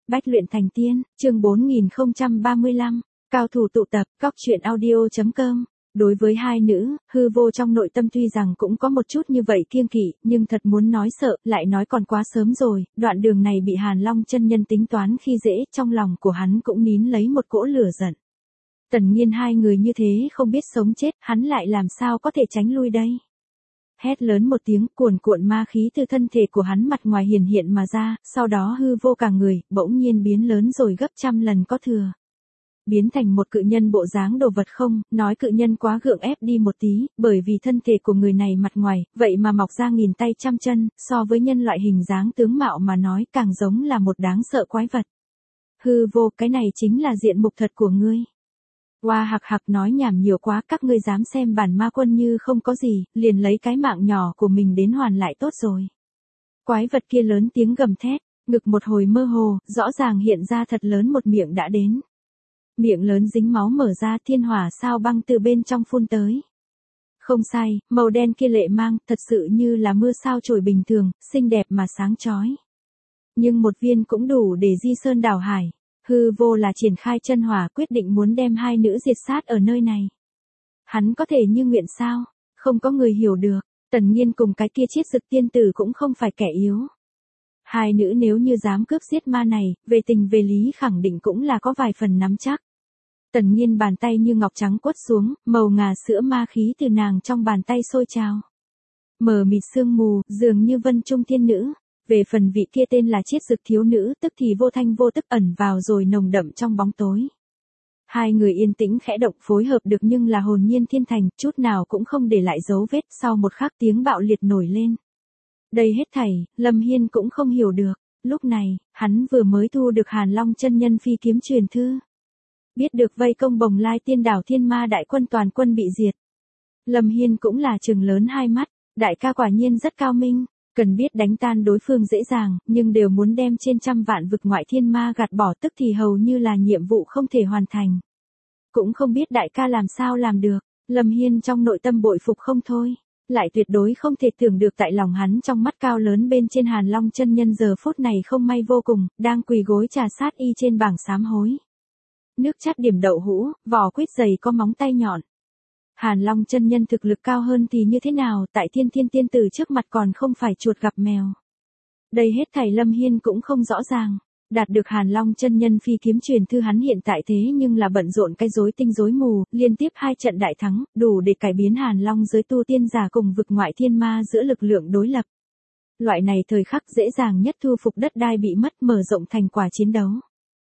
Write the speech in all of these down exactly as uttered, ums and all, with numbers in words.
Bách luyện thành tiên, chương bốn nghìn không trăm ba mươi lăm, cao thủ tụ tập, góc truyện audio chấm com. Đối với hai nữ, hư vô trong nội tâm tuy rằng cũng có một chút như vậy kiêng kỵ, nhưng thật muốn nói sợ, lại nói còn quá sớm rồi, đoạn đường này bị Hàn Long chân nhân tính toán khi dễ, trong lòng của hắn cũng nín lấy một cỗ lửa giận. Tần Nhiên hai người như thế không biết sống chết, hắn lại làm sao có thể tránh lui đây? Hét lớn một tiếng, cuồn cuộn ma khí từ thân thể của hắn mặt ngoài hiển hiện mà ra, sau đó hư vô cả người, bỗng nhiên biến lớn rồi gấp trăm lần có thừa. Biến thành một cự nhân bộ dáng đồ vật không, nói cự nhân quá gượng ép đi một tí, bởi vì thân thể của người này mặt ngoài, vậy mà mọc ra nghìn tay trăm chân, so với nhân loại hình dáng tướng mạo mà nói càng giống là một đáng sợ quái vật. Hư vô, cái này chính là diện mục thật của ngươi. Hoa hạc hạc nói nhảm nhiều quá, các ngươi dám xem bản ma quân như không có gì, liền lấy cái mạng nhỏ của mình đến hoàn lại tốt rồi. Quái vật kia lớn tiếng gầm thét, ngực một hồi mơ hồ, rõ ràng hiện ra thật lớn một miệng đã đến. Miệng lớn dính máu mở ra, thiên hỏa sao băng từ bên trong phun tới. Không sai, màu đen kia lệ mang, thật sự như là mưa sao trồi bình thường, xinh đẹp mà sáng chói. Nhưng một viên cũng đủ để di sơn đảo hải. Hư vô là triển khai chân hỏa quyết định muốn đem hai nữ diệt sát ở nơi này. Hắn có thể như nguyện sao? Không có người hiểu được, Tần Nhiên cùng cái kia chiết dực tiên tử cũng không phải kẻ yếu. Hai nữ nếu như dám cướp giết ma này, về tình về lý khẳng định cũng là có vài phần nắm chắc. Tần Nhiên bàn tay như ngọc trắng quất xuống, màu ngà sữa ma khí từ nàng trong bàn tay sôi trào. Mờ mịt sương mù, dường như vân trung thiên nữ. Về phần vị kia tên là chiết dực thiếu nữ, tức thì vô thanh vô tức ẩn vào rồi nồng đậm trong bóng tối. Hai người yên tĩnh khẽ động phối hợp được nhưng là hồn nhiên thiên thành, chút nào cũng không để lại dấu vết, sau một khắc tiếng bạo liệt nổi lên. Đây hết thảy, Lâm Hiên cũng không hiểu được, lúc này, hắn vừa mới thu được Hàn Long chân nhân phi kiếm truyền thư. Biết được vây công Bồng Lai tiên đảo thiên ma đại quân toàn quân bị diệt. Lâm Hiên cũng là trừng lớn hai mắt, đại ca quả nhiên rất cao minh. Cần biết đánh tan đối phương dễ dàng, nhưng đều muốn đem trên trăm vạn vực ngoại thiên ma gạt bỏ tức thì hầu như là nhiệm vụ không thể hoàn thành. Cũng không biết đại ca làm sao làm được, Lâm Hiên trong nội tâm bội phục không thôi, lại tuyệt đối không thể tưởng được tại lòng hắn trong mắt cao lớn bên trên Hàn Long chân nhân giờ phút này không may vô cùng, đang quỳ gối trà sát y trên bảng sám hối. Nước chát điểm đậu hũ, vỏ quýt dày có móng tay nhọn. Hàn Long chân nhân thực lực cao hơn thì như thế nào, tại thiên thiên tiên tử trước mặt còn không phải chuột gặp mèo. Đây hết thảy Lâm Hiên cũng không rõ ràng. Đạt được Hàn Long chân nhân phi kiếm truyền thư hắn hiện tại thế nhưng là bận rộn cái rối tinh rối mù, liên tiếp hai trận đại thắng, đủ để cải biến Hàn Long giới tu tiên giả cùng vực ngoại thiên ma giữa lực lượng đối lập. Loại này thời khắc dễ dàng nhất thu phục đất đai bị mất, mở rộng thành quả chiến đấu.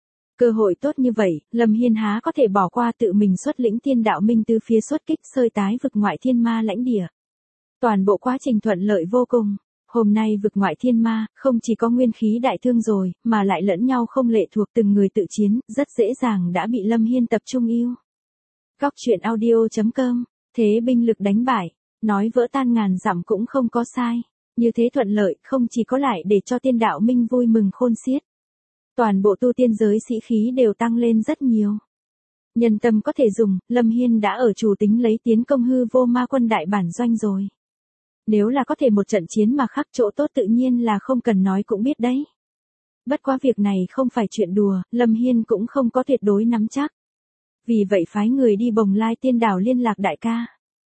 Cơ hội tốt như vậy, Lâm Hiên há có thể bỏ qua tự mình xuất lĩnh tiên đạo minh từ phía xuất kích sơi tái vực ngoại thiên ma lãnh địa. Toàn bộ quá trình thuận lợi vô cùng. Hôm nay vực ngoại thiên ma, không chỉ có nguyên khí đại thương rồi, mà lại lẫn nhau không lệ thuộc từng người tự chiến, rất dễ dàng đã bị Lâm Hiên tập trung yêu. Góc truyện audio chấm com, thế binh lực đánh bại, nói vỡ tan ngàn dặm cũng không có sai. Như thế thuận lợi, không chỉ có lại để cho tiên đạo minh vui mừng khôn xiết. Toàn bộ tu tiên giới sĩ khí đều tăng lên rất nhiều. Nhân tâm có thể dùng, Lâm Hiên đã ở chủ tính lấy tiến công hư vô ma quân đại bản doanh rồi. Nếu là có thể một trận chiến mà khắc chỗ tốt tự nhiên là không cần nói cũng biết đấy. Bất quá việc này không phải chuyện đùa, Lâm Hiên cũng không có tuyệt đối nắm chắc. Vì vậy phái người đi Bồng Lai tiên đảo liên lạc đại ca.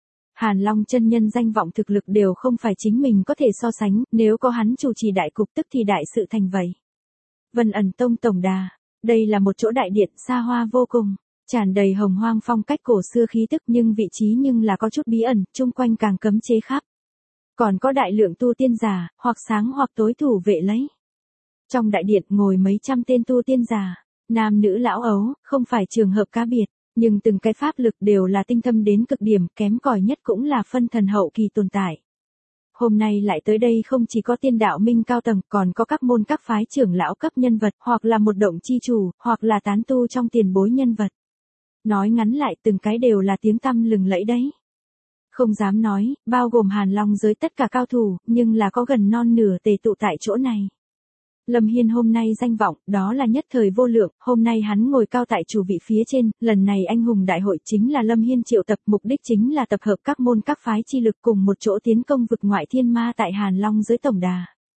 Hàn Long chân nhân danh vọng thực lực đều không phải chính mình có thể so sánh, nếu có hắn chủ trì đại cục tức thì đại sự thành vậy. Vân ẩn tông tổng đà, đây là một chỗ đại điện xa hoa vô cùng, tràn đầy hồng hoang phong cách cổ xưa khí tức nhưng vị trí nhưng là có chút bí ẩn, chung quanh càng cấm chế khắp. Còn có đại lượng tu tiên giả, hoặc sáng hoặc tối thủ vệ lấy. Trong đại điện ngồi mấy trăm tên tu tiên giả, nam nữ lão ấu, không phải trường hợp cá biệt, nhưng từng cái pháp lực đều là tinh thâm đến cực điểm, kém cỏi nhất cũng là phân thần hậu kỳ tồn tại. Hôm nay lại tới đây không chỉ có tiên đạo minh cao tầng, còn có các môn các phái trưởng lão cấp nhân vật, hoặc là một động chi chủ, hoặc là tán tu trong tiền bối nhân vật. Nói ngắn lại từng cái đều là tiếng tăm lừng lẫy đấy. Không dám nói, bao gồm Hàn Long giới tất cả cao thủ, nhưng là có gần non nửa tề tụ tại chỗ này. Lâm Hiên hôm nay danh vọng, đó là nhất thời vô lượng, hôm nay hắn ngồi cao tại chủ vị phía trên, lần này anh hùng đại hội chính là Lâm Hiên triệu tập, mục đích chính là tập hợp các môn các phái chi lực cùng một chỗ tiến công vực ngoại thiên ma tại Hàn Long giới tổng đà.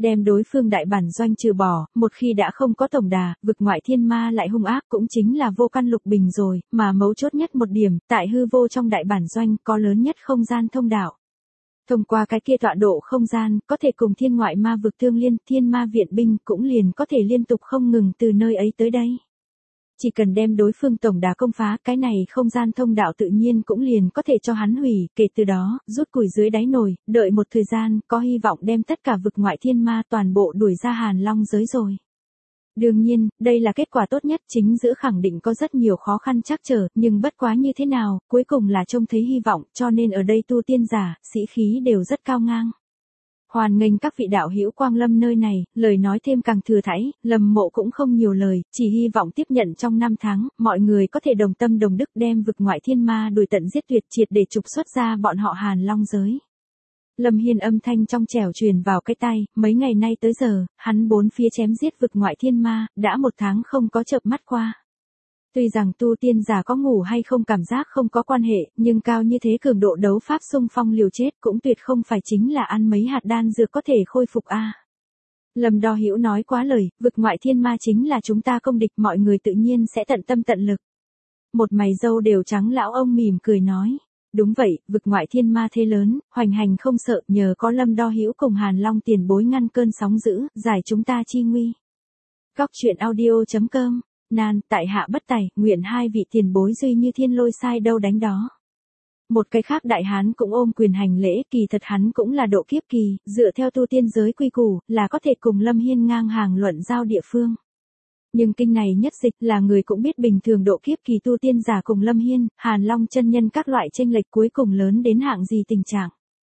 đem đối phương đại bản doanh trừ bỏ, một khi đã không có tổng đà, vực ngoại thiên ma lại hung ác cũng chính là vô căn lục bình rồi, mà mấu chốt nhất một điểm, tại hư vô trong đại bản doanh có lớn nhất không gian thông đạo. Thông qua cái kia tọa độ không gian, có thể cùng thiên ngoại ma vực tương liên, thiên ma viện binh cũng liền có thể liên tục không ngừng từ nơi ấy tới đây. Chỉ cần đem đối phương tổng đà công phá, cái này không gian thông đạo tự nhiên cũng liền có thể cho hắn hủy, kể từ đó, rút củi dưới đáy nồi, đợi một thời gian, có hy vọng đem tất cả vực ngoại thiên ma toàn bộ đuổi ra Hàn Long giới rồi. Đương nhiên, đây là kết quả tốt nhất, chính giữa khẳng định có rất nhiều khó khăn trắc trở, nhưng bất quá như thế nào, cuối cùng là trông thấy hy vọng, cho nên ở đây tu tiên giả, sĩ khí đều rất cao ngang. Hoan nghênh các vị đạo hữu quang lâm nơi này, lời nói thêm càng thừa thãi, Lâm Mộ cũng không nhiều lời, chỉ hy vọng tiếp nhận trong năm tháng, mọi người có thể đồng tâm đồng đức đem vực ngoại thiên ma đuổi tận giết tuyệt triệt để trục xuất ra bọn họ Hàn Long giới. Lâm Hiên âm thanh trong trẻo truyền vào cái tai, mấy ngày nay tới giờ, hắn bốn phía chém giết vực ngoại thiên ma, đã một tháng không có chợp mắt qua. Tuy rằng tu tiên giả có ngủ hay không cảm giác không có quan hệ, nhưng cao như thế cường độ đấu pháp xung phong liều chết cũng tuyệt không phải chính là ăn mấy hạt đan dược có thể khôi phục a. À. Lâm Đo Hữu nói quá lời, vực ngoại thiên ma chính là chúng ta công địch, mọi người tự nhiên sẽ tận tâm tận lực. Một mày râu đều trắng lão ông mỉm cười nói. Đúng vậy, vực ngoại thiên ma thế lớn, hoành hành không sợ, nhờ có Lâm Đo Hữu cùng Hàn Long tiền bối ngăn cơn sóng dữ, giải chúng ta chi nguy. Góc truyện audio chấm com, nan, tại hạ bất tài, nguyện hai vị tiền bối duy như thiên lôi sai đâu đánh đó. Một cái khác đại hán cũng ôm quyền hành lễ, kỳ thật hắn cũng là độ kiếp kỳ, dựa theo tu tiên giới quy củ, là có thể cùng Lâm Hiên ngang hàng luận giao địa phương. Nhưng kinh này nhất dịch là người cũng biết bình thường độ kiếp kỳ tu tiên giả cùng Lâm Hiên, Hàn Long chân nhân các loại chênh lệch cuối cùng lớn đến hạng gì tình trạng.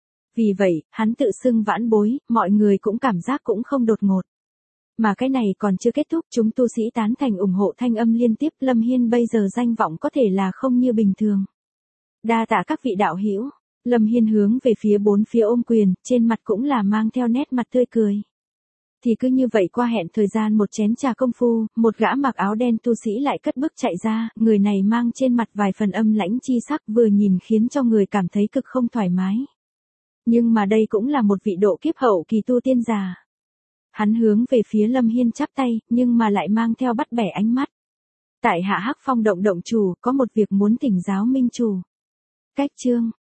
Vì vậy, hắn tự xưng vãn bối, mọi người cũng cảm giác cũng không đột ngột. Mà cái này còn chưa kết thúc, chúng tu sĩ tán thành ủng hộ thanh âm liên tiếp, Lâm Hiên bây giờ danh vọng có thể là không như bình thường. Đa tạ các vị đạo hữu, Lâm Hiên hướng về phía bốn phía ôm quyền, trên mặt cũng là mang theo nét mặt tươi cười. Thì cứ như vậy qua hẹn thời gian một chén trà công phu, một gã mặc áo đen tu sĩ lại cất bước chạy ra, người này mang trên mặt vài phần âm lãnh chi sắc vừa nhìn khiến cho người cảm thấy cực không thoải mái. Nhưng mà đây cũng là một vị độ kiếp hậu kỳ tu tiên già. Hắn hướng về phía Lâm Hiên chắp tay, nhưng mà lại mang theo bắt bẻ ánh mắt. Tại hạ Hắc Phong động động chủ, có một việc muốn thỉnh giáo minh chủ. Cách chương